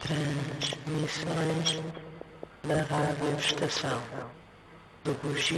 Transmissões da Rádio Estação do Bugio.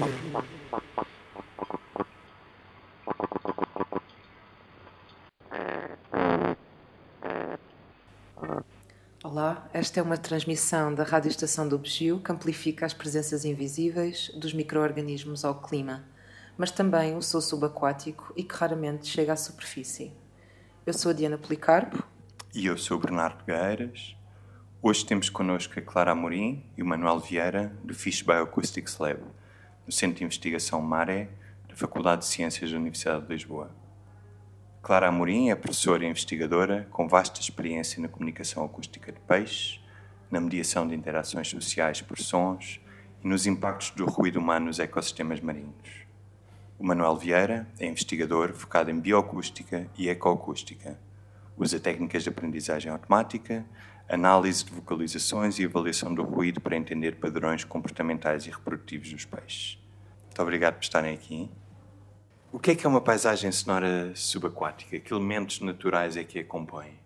Olá, esta é uma transmissão da Rádio Estação do Bugio que amplifica as presenças invisíveis dos micro-organismos ao clima, mas também o sou subaquático e que raramente chega à superfície. Eu sou a Diana Policarpo. E eu sou o Bernardo Gueiras. Hoje temos connosco a Clara Amorim e o Manuel Vieira, do Fish Bioacoustics Lab, no Centro de Investigação MARE, da Faculdade de Ciências da Universidade de Lisboa. Clara Amorim é professora e investigadora com vasta experiência na comunicação acústica de peixes, na mediação de interações sociais por sons e nos impactos do ruído humano nos ecossistemas marinhos. O Manuel Vieira é investigador focado em bioacústica e ecoacústica. Usa técnicas de aprendizagem automática, análise de vocalizações e avaliação do ruído para entender padrões comportamentais e reprodutivos dos peixes. Muito obrigado por estarem aqui. O que é uma paisagem sonora subaquática? Que elementos naturais é que a compõem?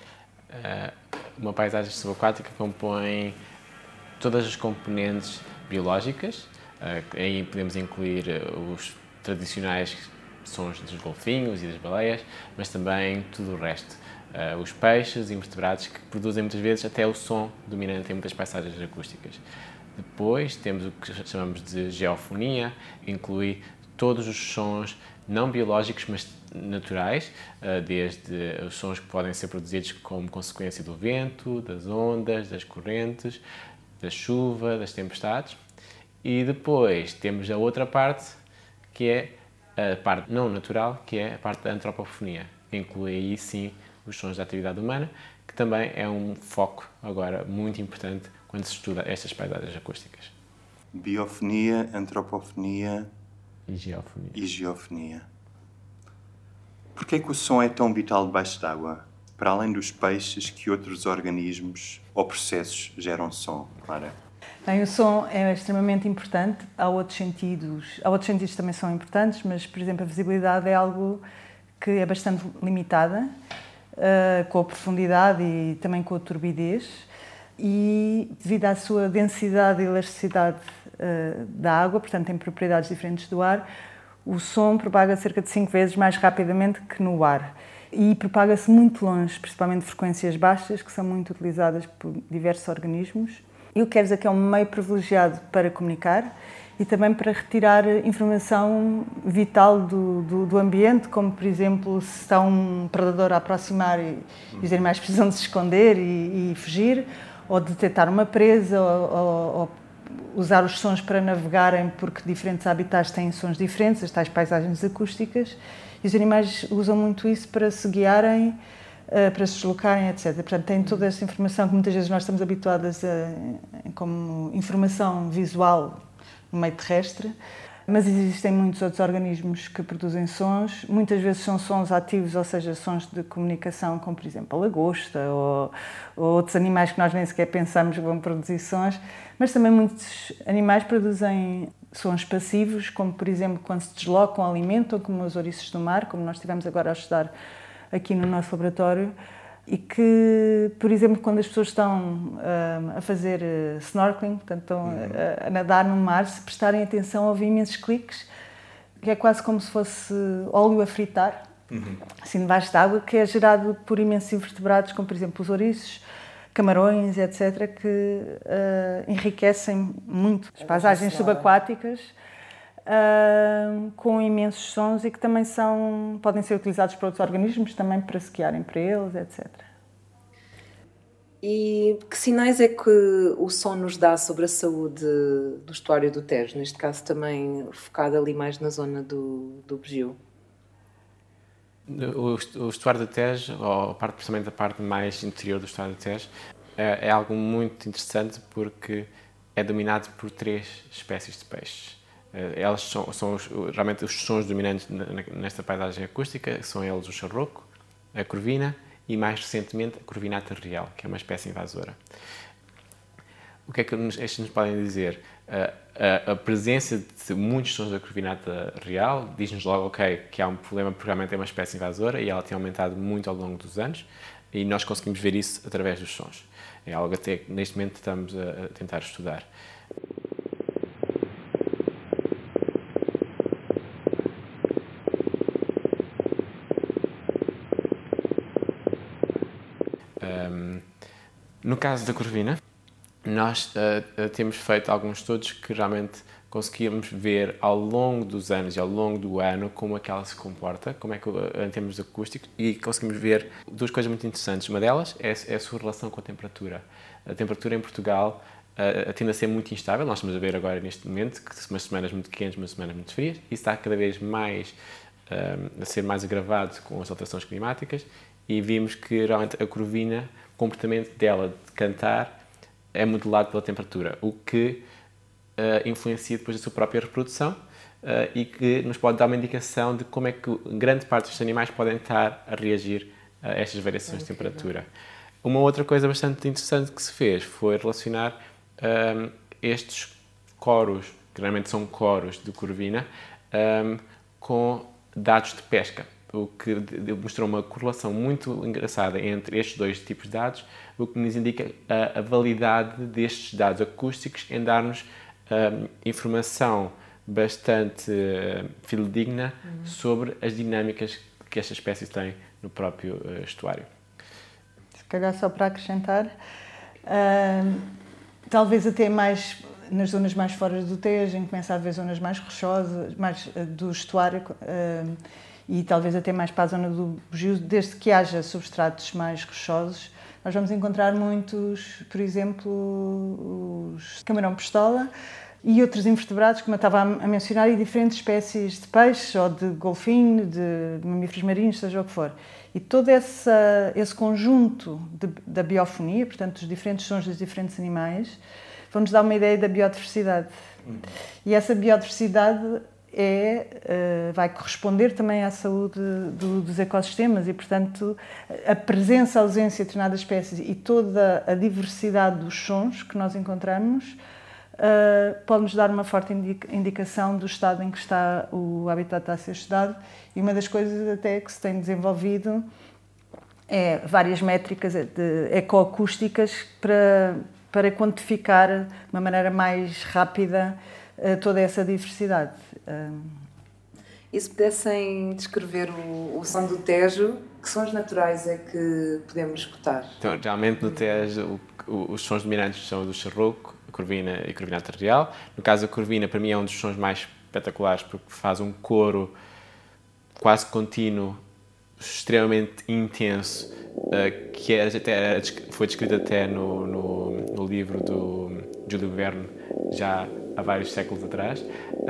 Uma paisagem subaquática compõe todas as componentes biológicas. Aí podemos incluir os tradicionais sons dos golfinhos e das baleias, mas também tudo o resto. Os peixes e invertebrados que produzem muitas vezes até o som dominante em muitas paisagens acústicas. Depois temos o que chamamos de geofonia, que inclui todos os sons não biológicos, mas naturais, desde os sons que podem ser produzidos como consequência do vento, das ondas, das correntes, da chuva, das tempestades. E depois temos a outra parte, que é a parte não natural, que é a parte da antropofonia, que inclui aí sim os sons da atividade humana, que também é um foco agora muito importante quando se estuda estas paisagens acústicas. Biofonia, antropofonia E geofonia. Porquê que o som é tão vital debaixo d'água? Para além dos peixes, que outros organismos ou processos geram som, Clara? Bem, o som é extremamente importante. Há outros sentidos que também são importantes, mas, por exemplo, a visibilidade é algo que é bastante limitada, com a profundidade e também com a turbidez. E devido à sua densidade e elasticidade da água, portanto tem propriedades diferentes do ar, o som propaga cerca de 5 vezes mais rapidamente que no ar e propaga-se muito longe, principalmente frequências baixas, que são muito utilizadas por diversos organismos. E o que quer dizer que é um meio privilegiado para comunicar e também para retirar informação vital do ambiente, como, por exemplo, se está um predador a aproximar e os animais precisam de se esconder e fugir, ou detectar uma presa, ou usar os sons para navegarem, porque diferentes habitats têm sons diferentes, as tais paisagens acústicas, e os animais usam muito isso para se guiarem, para se deslocarem, etc. Portanto, tem toda essa informação que muitas vezes nós estamos habituadas como informação visual no meio terrestre, mas existem muitos outros organismos que produzem sons, muitas vezes são sons ativos, ou seja, sons de comunicação, como por exemplo a lagosta ou outros animais que nós nem sequer pensamos que vão produzir sons, mas também muitos animais produzem sons passivos, como por exemplo quando se deslocam alimento, ou como os ouriços do mar, como nós estivemos agora a estudar aqui no nosso laboratório, e que, por exemplo, quando as pessoas estão a fazer snorkeling, portanto, estão a nadar no mar, se prestarem atenção, ouvem imensos cliques, que é quase como se fosse óleo a fritar, assim debaixo d'água, que é gerado por imensos invertebrados, como por exemplo os ouriços, camarões, etc., que enriquecem muito as paisagens subaquáticas, com imensos sons e que também podem ser utilizados por outros organismos também para se guiarem para eles, etc. E que sinais é que o som nos dá sobre a saúde do estuário do Tejo, neste caso também focado ali mais na zona do Bugio? O estuário do Tejo, ou principalmente a parte mais interior do estuário do Tejo, é algo muito interessante porque é dominado por 3 espécies de peixes. Elas são realmente os sons dominantes nesta paisagem acústica, são eles o charroco, a corvina e, mais recentemente, a corvinata real, que é uma espécie invasora. O que é que estes nos podem dizer? A presença de muitos sons da corvinata real diz-nos logo, que há um problema porque realmente é uma espécie invasora e ela tem aumentado muito ao longo dos anos. e nós conseguimos ver isso através dos sons. É algo até que neste momento estamos a tentar estudar. No caso da corvina, nós temos feito alguns estudos que realmente conseguimos ver ao longo dos anos e ao longo do ano como é que ela se comporta, como é que, em termos acústicos, e conseguimmes ver duas coisas muito interessantes. Uma delas é a sua relação com a temperatura. A temperatura em Portugal tende a ser muito instável. Nós estamos a ver agora, neste momento, que umas semanas muito quentes, umas semanas muito frias. Isso está cada vez mais a ser mais agravado com as alterações climáticas, e vimos que realmente a corvina, o comportamento dela de cantar é modelado pela temperatura, o que influencia depois a sua própria reprodução e que nos pode dar uma indicação de como é que grande parte dos animais podem estar a reagir a estas variações de temperatura. Uma outra coisa bastante interessante que se fez foi relacionar estes coros, que geralmente são coros de corvina, com dados de pesca, o que mostrou uma correlação muito engraçada entre estes dois tipos de dados, o que nos indica a validade destes dados acústicos em dar-nos informação bastante fidedigna sobre as dinâmicas que estas espécies têm no próprio estuário. Se calhar só para acrescentar, talvez até mais nas zonas mais fora do Tejo, em que começa a haver zonas mais rochosas, mais do estuário, e talvez até mais para a zona do Bugio, desde que haja substratos mais rochosos, nós vamos encontrar muitos, por exemplo, os camarão-pistola e outros invertebrados, como eu estava a mencionar, e diferentes espécies de peixes ou de golfinho, de mamíferos marinhos, seja o que for. E todo esse conjunto da biofonia, portanto, dos diferentes sons dos diferentes animais, vão-nos dar uma ideia da biodiversidade. E essa biodiversidade vai corresponder também à saúde dos ecossistemas e, portanto, a presença, a ausência de determinadas espécies e toda a diversidade dos sons que nós encontramos pode-nos dar uma forte indicação do estado em que está o habitat a ser estudado, e uma das coisas até que se tem desenvolvido é várias métricas ecoacústicas para quantificar de uma maneira mais rápida toda essa diversidade. E se pudessem descrever o som do Tejo, que sons naturais é que podemos escutar? Então, realmente no Tejo os sons dominantes são o do charroco, a corvina e a corvinata real. No caso da corvina, para mim é um dos sons mais espetaculares, porque faz um coro quase contínuo, extremamente intenso, que foi descrito até no livro do Júlio Verne, já há vários séculos atrás.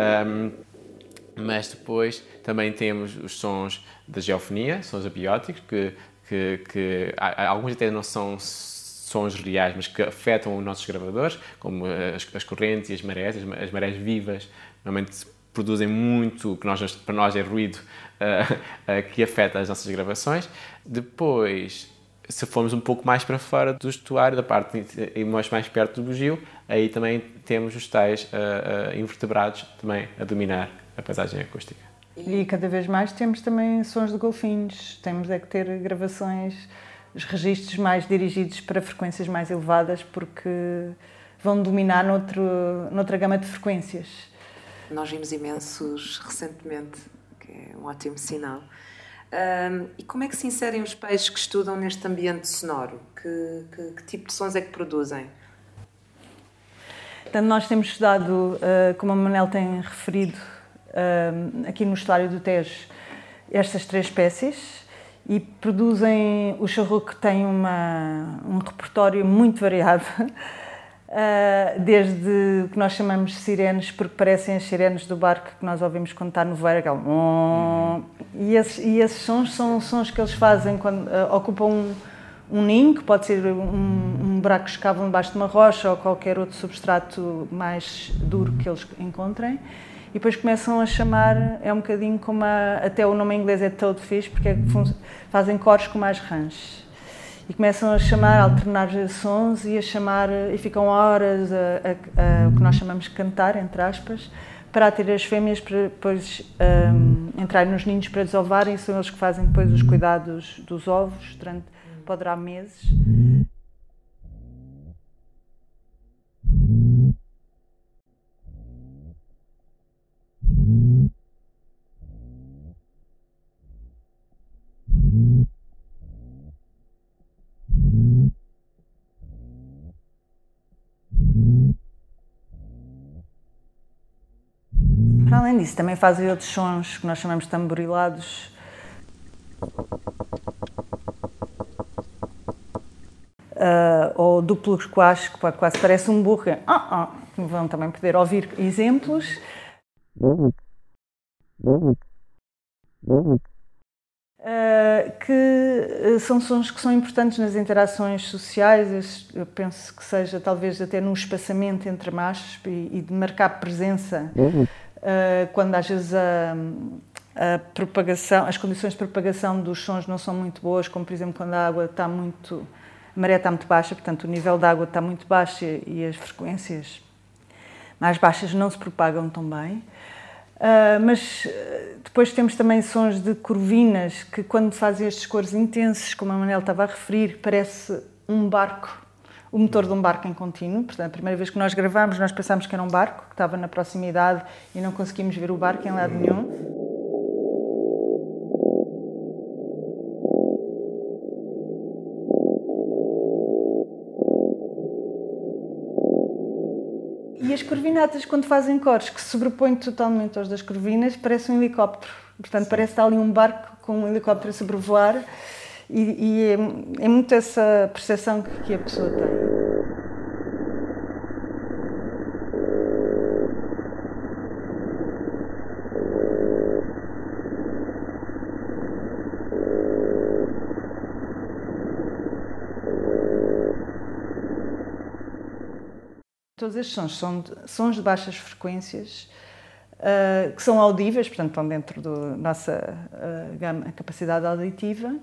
Mas depois também temos os sons da geofonia, sons abióticos, que alguns até não são sons reais, mas que afetam os nossos gravadores, como as correntes e as marés vivas, normalmente produzem muito, que para nós é ruído, que afeta as nossas gravações. Depois, se formos um pouco mais para fora do estuário, da parte mais perto do Bugio, aí também temos os tais invertebrados também a dominar a paisagem acústica. E cada vez mais temos também sons de golfinhos. Temos que ter gravações, os registros mais dirigidos para frequências mais elevadas, porque vão dominar noutra gama de frequências. Nós vimos imensos recentemente, que é um ótimo sinal. E como é que se inserem os peixes que estudam neste ambiente sonoro? Que tipo de sons é que produzem? Portanto, nós temos estudado, como a Manel tem referido, aqui no estuário do Tejo, estas 3 espécies, e produzem. O charroco tem um repertório muito variado, desde o que nós chamamos de sirenes, porque parecem as sirenes do barco que nós ouvimos quando está no voeiro, aquele... E esses sons são sons que eles fazem quando ocupam um ninho, que pode ser um buraco que escavam debaixo de uma rocha ou qualquer outro substrato mais duro que eles encontrem, e depois começam a chamar, é um bocadinho como até o nome em inglês é toadfish, porque fazem coros com mais rãs. E começam a chamar, a alternar sons e e ficam horas o que nós chamamos de cantar, entre aspas, para atrair as fêmeas para depois entrarem nos ninhos para desovarem, e são eles que fazem depois os cuidados dos ovos. pode durar meses. Para além disso, também fazem outros sons que nós chamamos de tamborilados. Ou duplos quase, que quase parece um burro. Vão também poder ouvir exemplos. Que são sons que são importantes nas interações sociais. Eu penso que seja talvez até num espaçamento entre machos e de marcar presença. Quando às vezes a propagação, as condições de propagação dos sons não são muito boas, como por exemplo quando a maré está muito baixa, portanto o nível da água está muito baixo e as frequências mais baixas não se propagam tão bem. Mas depois temos também sons de corvinas que, quando fazem estes cores intensos, como a Manel estava a referir, parece um barco, o motor de um barco em contínuo. Portanto, a primeira vez que nós gravámos, nós pensámos que era um barco, que estava na proximidade e não conseguimos ver o barco em lado nenhum. E as corvinatas, quando fazem cores que se sobrepõem totalmente aos das corvinas, parece um helicóptero. Portanto, parece estar ali um barco com um helicóptero a sobrevoar e é muito essa percepção que a pessoa tem. Todos estes sons são sons de baixas frequências, que são audíveis, portanto estão dentro da nossa capacidade auditiva,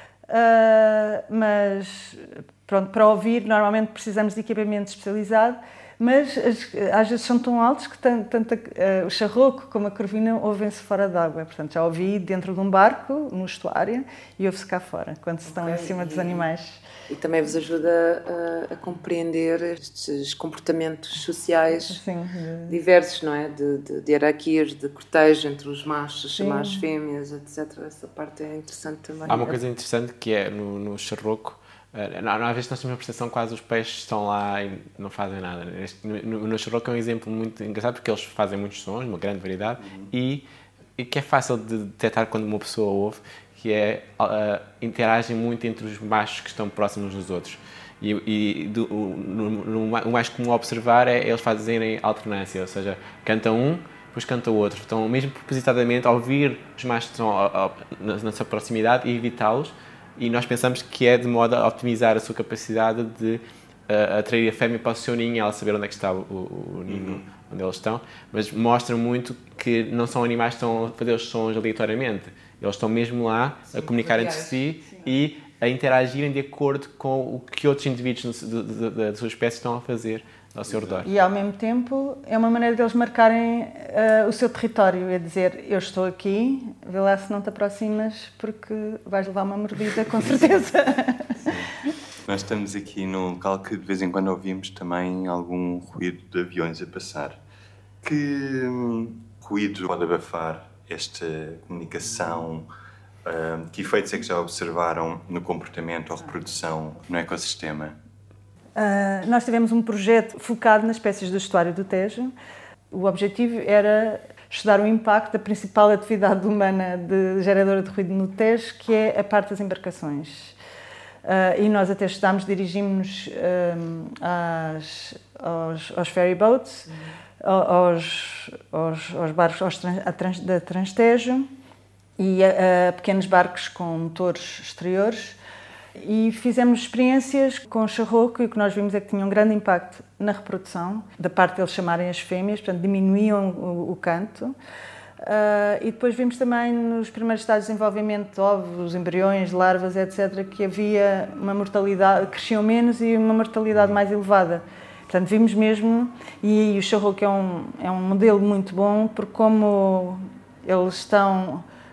mas pronto, para ouvir normalmente precisamos de equipamento especializado, mas às vezes são tão altos que tanto o charroco como a corvina ouvem-se fora d'água. Portanto, já ouvi dentro de um barco, no estuário, e ouve-se cá fora, quando se estão em cima dos animais. E também vos ajuda a compreender estes comportamentos sociais diversos, não é? De hierarquias, de cortejo entre os machos e as fêmeas, etc. Essa parte é interessante também. Há uma coisa interessante que é no charroco. Às vezes nós temos a percepção que quase os peixes estão lá e não fazem nada. No charroco é um exemplo muito engraçado porque eles fazem muitos sons, uma grande variedade, e que é fácil de detectar quando uma pessoa ouve, que é interagem muito entre os machos que estão próximos dos outros. O mais comum a observar é eles fazerem alternância, ou seja, canta um, depois canta o outro. Então, mesmo propositadamente, ao ouvir os machos que estão na sua proximidade e evitá-los, e nós pensamos que é de modo a otimizar a sua capacidade de atrair a fêmea para o seu ninho e ela saber onde é que está o ninho, onde eles estão, mas mostra muito que não são animais que estão a fazer os sons aleatoriamente. Eles estão mesmo lá a comunicar entre si e a interagirem de acordo com o que outros indivíduos da sua espécie estão a fazer ao seu redor. E ao mesmo tempo é uma maneira deles marcarem o seu território, é dizer, eu estou aqui, vê lá se não te aproximas porque vais levar uma mordida com certeza. Nós estamos aqui num local que de vez em quando ouvimos também algum ruído de aviões a passar. Que ruído pode abafar esta comunicação? Que efeitos é que já observaram no comportamento ou reprodução no ecossistema? Nós tivemos um projeto focado nas espécies do estuário do Tejo. O objetivo era estudar o impacto da principal atividade humana geradora de ruído no Tejo, que é a parte das embarcações. E nós até estudámos, dirigimos-nos aos ferry boats, aos barcos da Transtejo e a pequenos barcos com motores exteriores. E fizemos experiências com o charroco e o que nós vimos é que tinha um grande impacto na reprodução, da parte deles chamarem as fêmeas, portanto diminuíam o canto. E depois vimos também nos primeiros estágios de desenvolvimento de ovos, embriões, larvas, etc., que havia uma mortalidade, cresciam menos e uma mortalidade mais elevada. Portanto, vimos mesmo, e o charroco é um modelo muito bom, porque como eles estão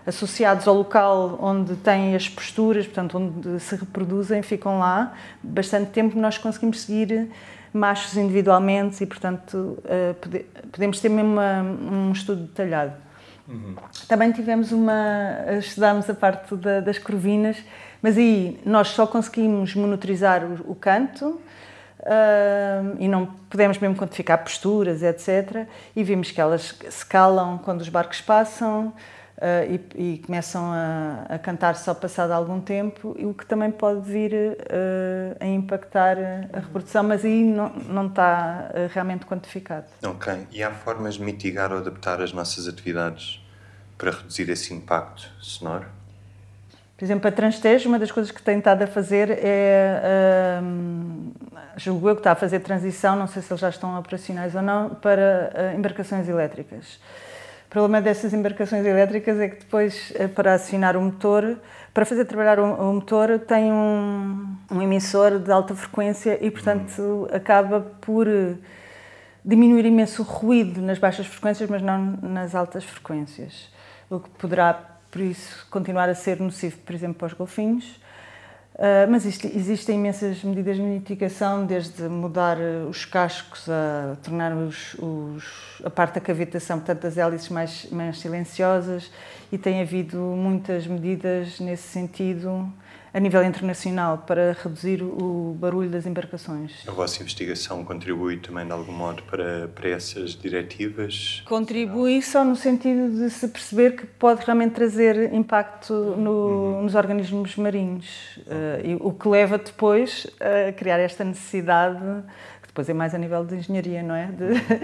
associados ao local onde têm as posturas, portanto, onde se reproduzem, ficam lá bastante tempo. Nós conseguimos seguir machos individualmente e, portanto, podemos ter mesmo um estudo detalhado. Também estudámos a parte das corvinas, mas aí nós só conseguimos monitorizar o canto e não podemos mesmo quantificar posturas, etc. E vimos que elas se calam quando os barcos passam e começam a cantar só passado algum tempo, o que também pode vir a impactar a reprodução, mas aí não está realmente quantificado. Ok. E há formas de mitigar ou adaptar as nossas atividades para reduzir esse impacto sonoro? Por exemplo, a Transtejo, uma das coisas que tem estado a fazer é, julgo eu que está a fazer transição, não sei se eles já estão operacionais ou não, para embarcações elétricas. O problema dessas embarcações elétricas é que depois, para acionar o motor, para fazer trabalhar o motor, tem um emissor de alta frequência e, portanto, acaba por diminuir imenso o ruído nas baixas frequências, mas não nas altas frequências. O que poderá, por isso, continuar a ser nocivo, por exemplo, para os golfinhos. Mas existem imensas medidas de mitigação, desde mudar os cascos a tornar a parte da cavitação, portanto, as hélices mais silenciosas, e tem havido muitas medidas nesse sentido a nível internacional para reduzir o barulho das embarcações. A vossa investigação contribui também de algum modo para essas diretivas? Contribui só no sentido de se perceber que pode realmente trazer impacto nos organismos marinhos, o que leva depois a criar esta necessidade, que depois é mais a nível de engenharia, não é?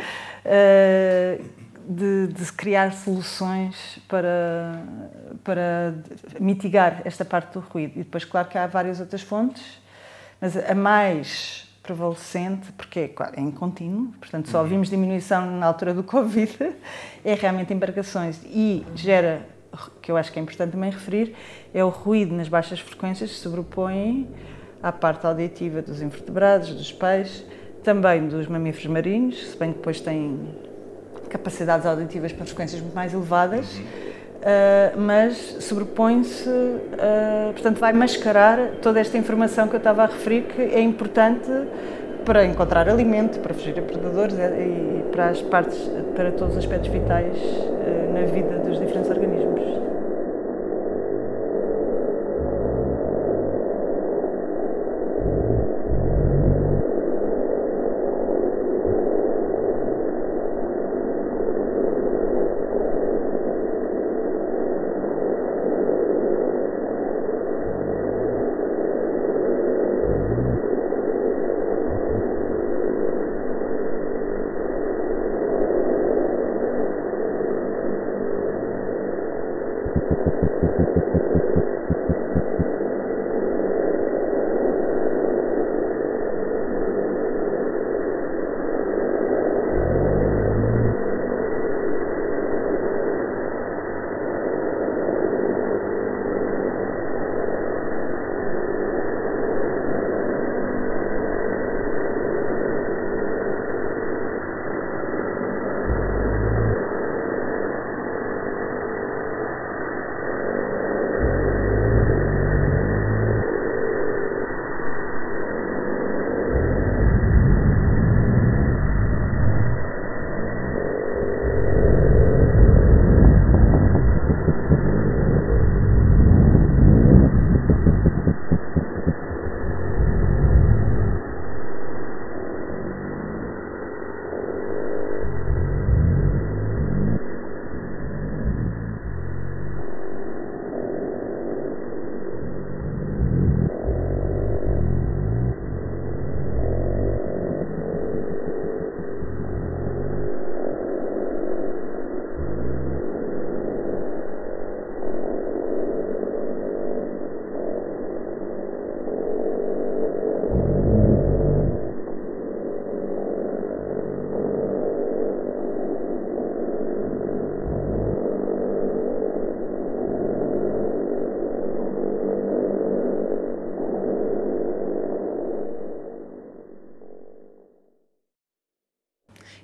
De se criar soluções para mitigar esta parte do ruído. E depois, claro que há várias outras fontes, mas a mais prevalecente, porque é em contínuo, portanto só vimos diminuição na altura do Covid, é realmente embarcações, e gera, que eu acho que é importante também referir, é o ruído nas baixas frequências que se sobrepõem à parte auditiva dos invertebrados, dos peixes, também dos mamíferos marinhos, se bem que depois têm capacidades auditivas para frequências muito mais elevadas, mas sobrepõe-se, portanto vai mascarar toda esta informação que eu estava a referir, que é importante para encontrar alimento, para fugir a predadores e para todos os aspectos vitais na vida dos diferentes organismos.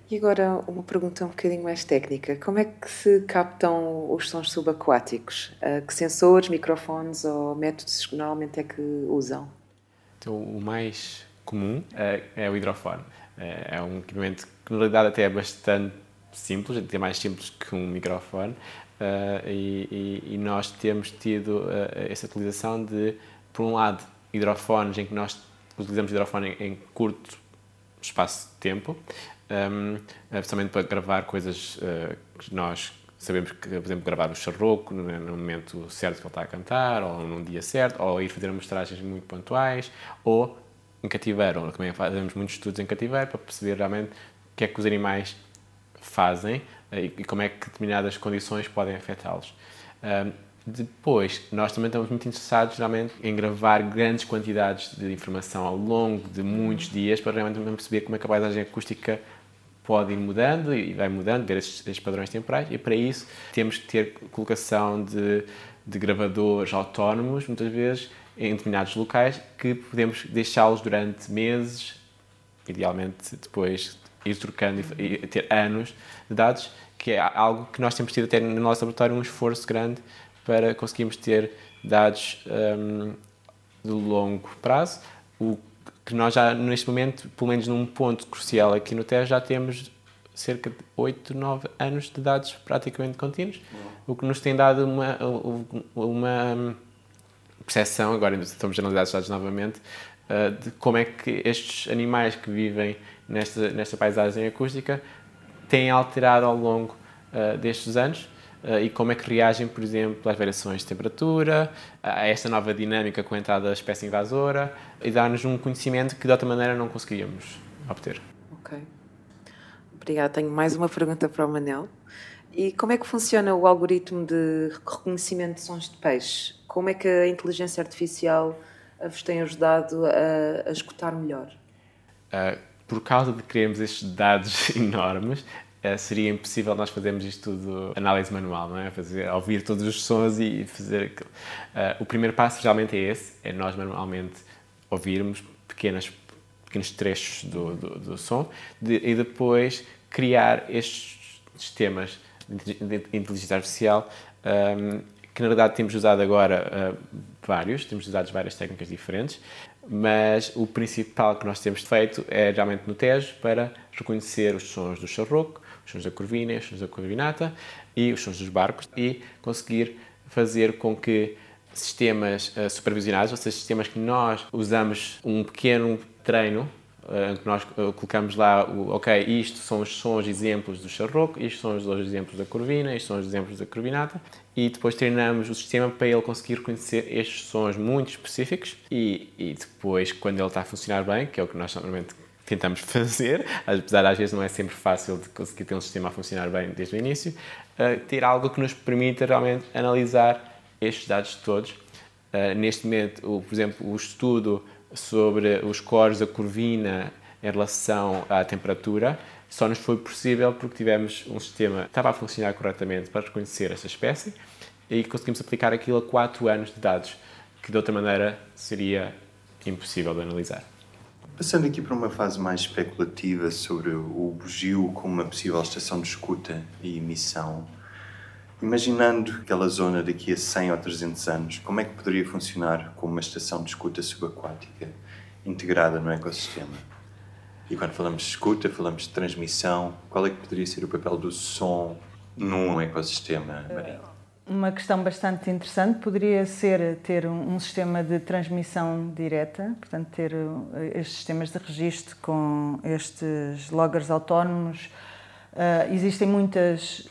E agora uma pergunta um bocadinho mais técnica. Como é que se captam os sons subaquáticos? Que sensores, microfones ou métodos que normalmente é que usam? Então, o mais comum é o hidrofone. É um equipamento que, na realidade, até é bastante simples, até mais simples que um microfone. E nós temos tido essa utilização de, por um lado, hidrofones em que nós utilizamos hidrofone em curto espaço de tempo, especialmente para gravar coisas que nós sabemos que, por exemplo, gravar o charroco no momento certo que ele está a cantar, ou num dia certo, ou ir fazer mostragens muito pontuais, ou em cativeiro, ou também fazemos muitos estudos em cativeiro para perceber realmente o que é que os animais fazem e como é que determinadas condições podem afetá-los. Depois, nós também estamos muito interessados realmente em gravar grandes quantidades de informação ao longo de muitos dias para realmente perceber como é que a paisagem acústica pode ir mudando e vai mudando, ver estes padrões temporais, e para isso temos que ter colocação de gravadores autónomos, muitas vezes em determinados locais, que podemos deixá-los durante meses, idealmente depois ir trocando e ter anos de dados, que é algo que nós temos tido até no nosso laboratório um esforço grande para conseguirmos ter dados de longo prazo. O que nós já, neste momento, pelo menos num ponto crucial aqui no Tejo, já temos cerca de 8, 9 anos de dados praticamente contínuos, o que nos tem dado uma percepção, agora ainda estamos a analisar os dados novamente, de como é que estes animais que vivem nesta paisagem acústica têm alterado ao longo destes anos e como é que reagem, por exemplo, às variações de temperatura, a esta nova dinâmica com a entrada da espécie invasora, e dá-nos um conhecimento que de outra maneira não conseguiríamos obter. Ok. Obrigada. Tenho mais uma pergunta para o Manel. E como é que funciona o algoritmo de reconhecimento de sons de peixe? Como é que a inteligência artificial vos tem ajudado a escutar melhor? Por causa de querermos estes dados enormes, seria impossível nós fazermos isto tudo análise manual, não é? Ouvir todos os sons e fazer aquilo. O primeiro passo realmente é esse, é nós manualmente ouvirmos pequenos trechos do som e depois criar estes sistemas de inteligência artificial que na verdade temos usado agora temos usado várias técnicas diferentes, mas o principal que nós temos feito é realmente no Tejo para reconhecer os sons do charroco, os sons da corvina, os sons da corvinata e os sons dos barcos e conseguir fazer com que sistemas supervisionados, ou seja, sistemas que nós usamos um pequeno treino, que nós colocamos lá, isto são os sons exemplos do charroco, isto são os exemplos da corvina, isto são os exemplos da corvinata, e depois treinamos o sistema para ele conseguir reconhecer estes sons muito específicos e depois, quando ele está a funcionar bem, que é o que nós normalmente tentamos fazer, apesar de às vezes não é sempre fácil de conseguir ter um sistema a funcionar bem desde o início, ter algo que nos permita realmente analisar estes dados todos. Neste momento, por exemplo, o estudo sobre os cores da corvina em relação à temperatura só nos foi possível porque tivemos um sistema que estava a funcionar corretamente para reconhecer esta espécie e conseguimos aplicar aquilo a 4 anos de dados, que de outra maneira seria impossível de analisar. Passando aqui para uma fase mais especulativa sobre o bugio como uma possível estação de escuta e emissão, imaginando aquela zona daqui a 100 ou 300 anos, como é que poderia funcionar como uma estação de escuta subaquática integrada no ecossistema? E quando falamos de escuta, falamos de transmissão. Qual é que poderia ser o papel do som num ecossistema marinho? Uma questão bastante interessante poderia ser ter um sistema de transmissão direta, portanto ter estes sistemas de registro com estes loggers autónomos. Existem muitas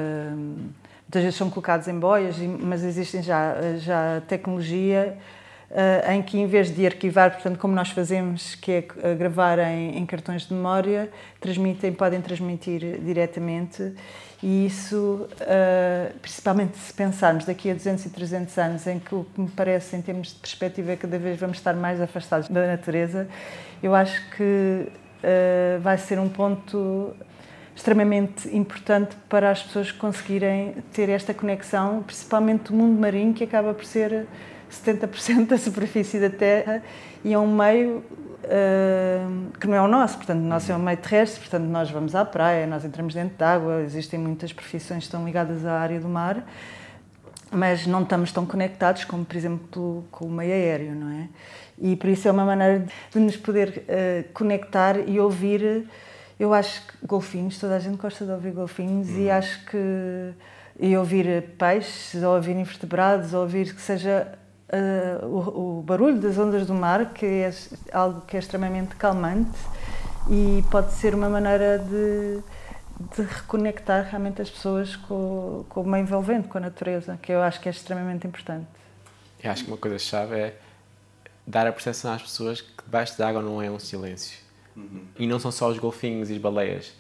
vezes são colocados em boias, mas existem já tecnologia em que, em vez de arquivar, portanto, como nós fazemos, que é gravar em cartões de memória, podem transmitir diretamente. E isso, principalmente se pensarmos daqui a 200 e 300 anos, em que o que me parece, em termos de perspectiva, é que cada vez vamos estar mais afastados da natureza, eu acho que vai ser um ponto extremamente importante para as pessoas conseguirem ter esta conexão, principalmente do mundo marinho, que acaba por ser 70% da superfície da Terra, e é um meio que não é o nosso, portanto, o nosso é um meio terrestre, portanto, nós vamos à praia, nós entramos dentro de água, existem muitas profissões que estão ligadas à área do mar, mas não estamos tão conectados como, por exemplo, com o meio aéreo, não é? E por isso é uma maneira de nos poder conectar e ouvir. Eu acho que golfinhos, toda a gente gosta de ouvir golfinhos e acho que e ouvir peixes, ou ouvir invertebrados, ou ouvir que seja o barulho das ondas do mar, que é algo que é extremamente calmante e pode ser uma maneira de reconectar realmente as pessoas com o meio envolvente, com a natureza, que eu acho que é extremamente importante. Eu acho que uma coisa-chave é dar a percepção às pessoas que debaixo da água não é um silêncio. E não são só os golfinhos e as baleias.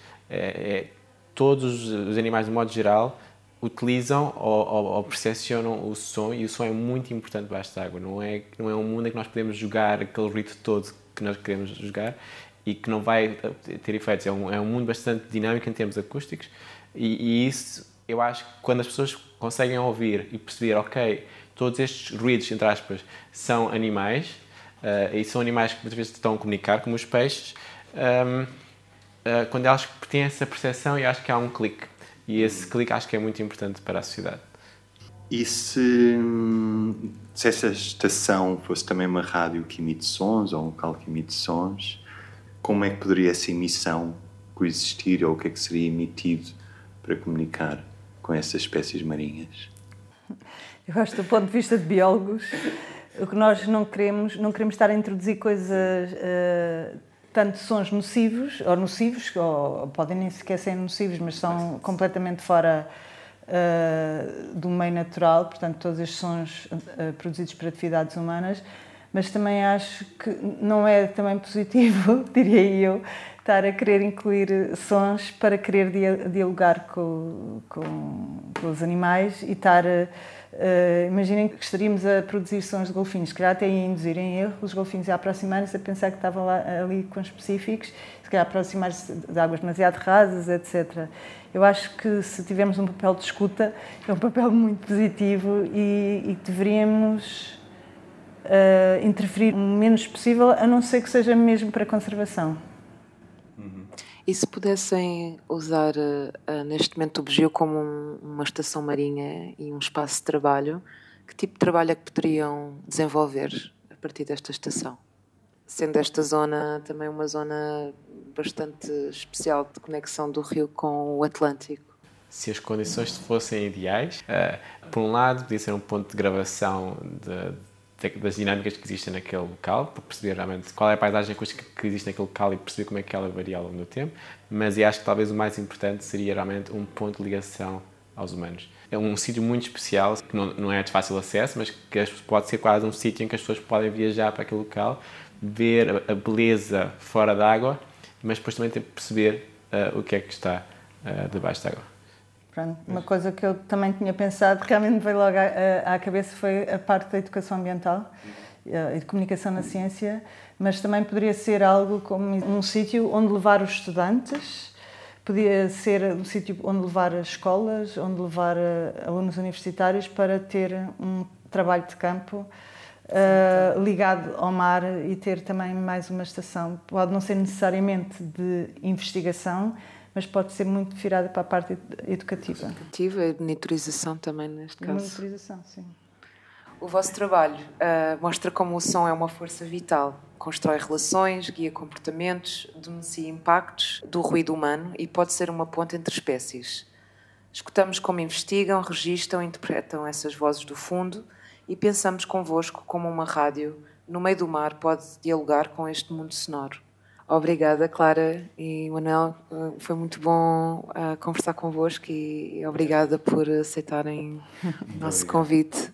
Todos os animais, de modo geral, utilizam ou percepcionam o som, e o som é muito importante debaixo da água. Não é um mundo em que nós podemos jogar aquele ritmo todo que nós queremos jogar e que não vai ter efeitos. É um mundo bastante dinâmico em termos acústicos, e isso, eu acho que quando as pessoas conseguem ouvir e perceber, ok, todos estes ruídos, entre aspas, são animais, e são animais que muitas vezes estão a comunicar, como os peixes, quando elas têm essa percepção, eu acho que há um clique. E esse clique acho que é muito importante para a sociedade. E se essa estação fosse também uma rádio que emite sons, ou um local que emite sons, como é que poderia essa emissão coexistir, ou o que é que seria emitido para comunicar com essas espécies marinhas? Eu acho que, do ponto de vista de biólogos, o que nós não queremos estar a introduzir coisas, tanto sons nocivos, ou podem nem sequer ser nocivos, mas são completamente fora do meio natural, portanto, todos estes sons produzidos por atividades humanas, mas também acho que não é também positivo, diria eu, estar a querer incluir sons para querer dialogar com os animais e estar... imaginem que estaríamos a produzir sons de golfinhos, que já até ia induzir em erro, os golfinhos a aproximarem-se, a pensar que estavam ali com específicos, se calhar aproximar-se de águas demasiado rasas, etc. Eu acho que se tivermos um papel de escuta, é um papel muito positivo e deveríamos interferir o menos possível, a não ser que seja mesmo para conservação. E se pudessem usar neste momento o Bugio como uma estação marinha e um espaço de trabalho, que tipo de trabalho é que poderiam desenvolver a partir desta estação? Sendo esta zona também uma zona bastante especial de conexão do rio com o Atlântico. Se as condições fossem ideais, por um lado, podia ser um ponto de gravação das dinâmicas que existem naquele local, para perceber realmente qual é a paisagem acústica que existe naquele local e perceber como é que ela varia ao longo do tempo, mas eu acho que talvez o mais importante seria realmente um ponto de ligação aos humanos. É um sítio muito especial, que não é de fácil acesso, mas que pode ser quase um sítio em que as pessoas podem viajar para aquele local, ver a beleza fora d'água, mas depois também ter que perceber o que é que está debaixo d'água. Pronto, uma coisa que eu também tinha pensado, que realmente me veio logo à cabeça, foi a parte da educação ambiental e de comunicação na ciência, mas também poderia ser algo como um sítio onde levar os estudantes, podia ser um sítio onde levar as escolas, onde levar alunos universitários para ter um trabalho de campo ligado ao mar e ter também mais uma estação. Pode não ser necessariamente de investigação, mas pode ser muito virada para a parte educativa. Educativa e de monitorização também, neste caso. Monitorização, sim. O vosso trabalho mostra como o som é uma força vital. Constrói relações, guia comportamentos, denuncia impactos do ruído humano e pode ser uma ponte entre espécies. Escutamos como investigam, registam e interpretam essas vozes do fundo e pensamos convosco como uma rádio, no meio do mar, pode dialogar com este mundo sonoro. Obrigada, Clara e Manuel. Foi muito bom conversar convosco e obrigada por aceitarem o nosso convite.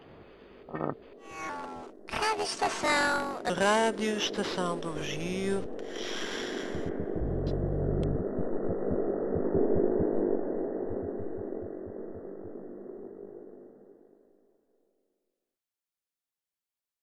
Rádio Estação do Bugio